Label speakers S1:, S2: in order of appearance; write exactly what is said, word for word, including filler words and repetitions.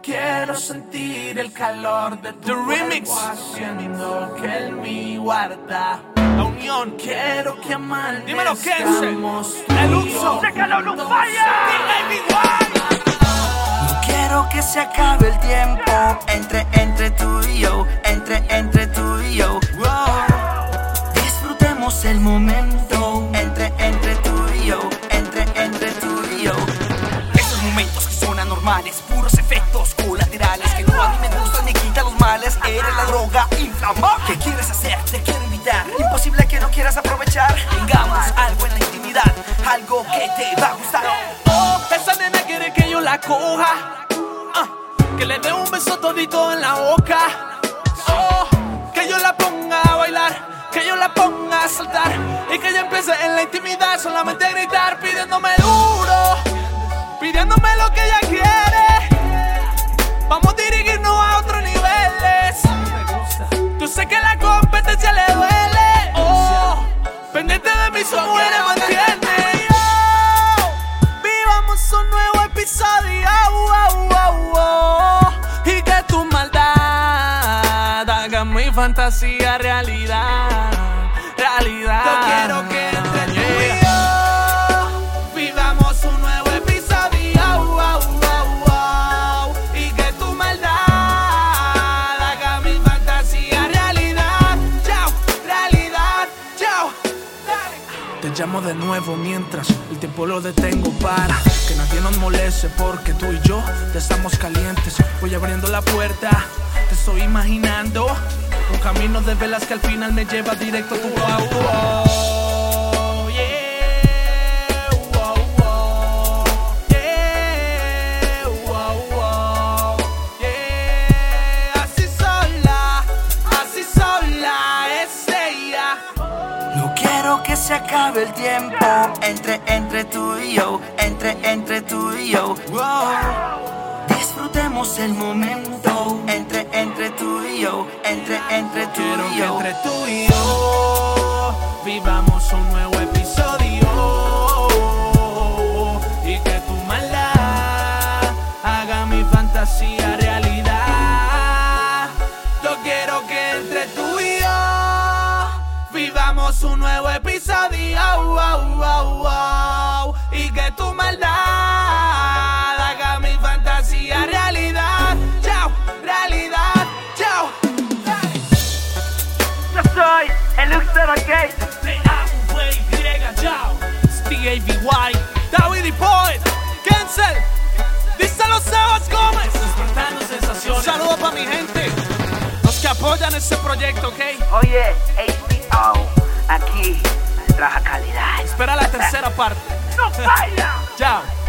S1: Quiero sentir el calor de tu
S2: The remix.
S1: cuerpo haciendo que él me guarda.
S2: La unión.
S1: Quiero que amanezcamos.
S2: Dímelo, Kenzel.
S1: tú
S2: El
S1: y
S2: uso.
S1: yo
S2: Sécalo, no
S1: juntos.
S2: falla.
S3: No quiero que se acabe el tiempo entre, entre tú y yo, entre, entre tú y yo. Wow. Disfrutemos el momento entre, entre tú y yo, entre, entre tú y yo. Esos momentos que son anormales, puros efectos colaterales que no a mí me gustan ni quitan los males. Eres la droga inflamable. ¿Qué quieres hacer? Te quiero invitar. Imposible que no quieras aprovechar. Tengamos algo en la intimidad, algo que te va a gustar.
S2: Oh, esa nena quiere que yo la coja, ah, que le dé un beso todito en la boca. Oh, que yo la ponga a bailar, que yo la ponga a saltar y que ella empiece en la intimidad solamente a gritar, pidiéndome duro, pidiéndome lo que ella quiere. Vamos a dirigirnos a otros niveles. Yo sé que la competencia le duele. Oh, pendiente de mí su mujer, ¿me entiendes? Vivamos un nuevo episodio, oh, oh, oh, y que tu maldad haga mi fantasía realidad, realidad. Yo quiero que entre tú y yo vivamos un nuevo episodio, oh, oh, oh, y que tu maldad haga mi fantasía realidad, chao, realidad, chao. Te llamo de nuevo mientras el tiempo lo detengo para que nadie nos moleste, porque tú y yo ya estamos calientes. Voy abriendo la puerta, te estoy imaginando un camino de velas que al final me lleva directo a tu wow, wow, yeah, wow, wow, yeah, wow, wow, yeah. Así sola, así sola es ella.
S3: No quiero que se acabe el tiempo entre, entre tú y yo, entre, entre tú y yo. Wow. Disfrutemos el momento entre, entre tú y yo, entre, entre tú
S2: Quiero
S3: y
S2: que
S3: yo.
S2: entre tú y yo vivamos un nuevo episodio y que tu maldad haga mi fantasía realidad. Yo quiero que entre tú y yo vivamos un nuevo episodio, oh, oh, oh, y que tu maldad haga mi fantasía realidad. Chao, realidad, chao.
S4: Yo soy el Luxor, ok.
S2: De A V Y, chao. D A V Y, David y Poet, Kenzel, díselo Sebas Gómez. Despertando sensaciones. Un saludo para mi gente, los que apoyan este proyecto, ok.
S4: Oye, H B O, aquí trabaja calidad.
S2: Espera la tercera parte.
S4: ¡No falla!
S2: Chao.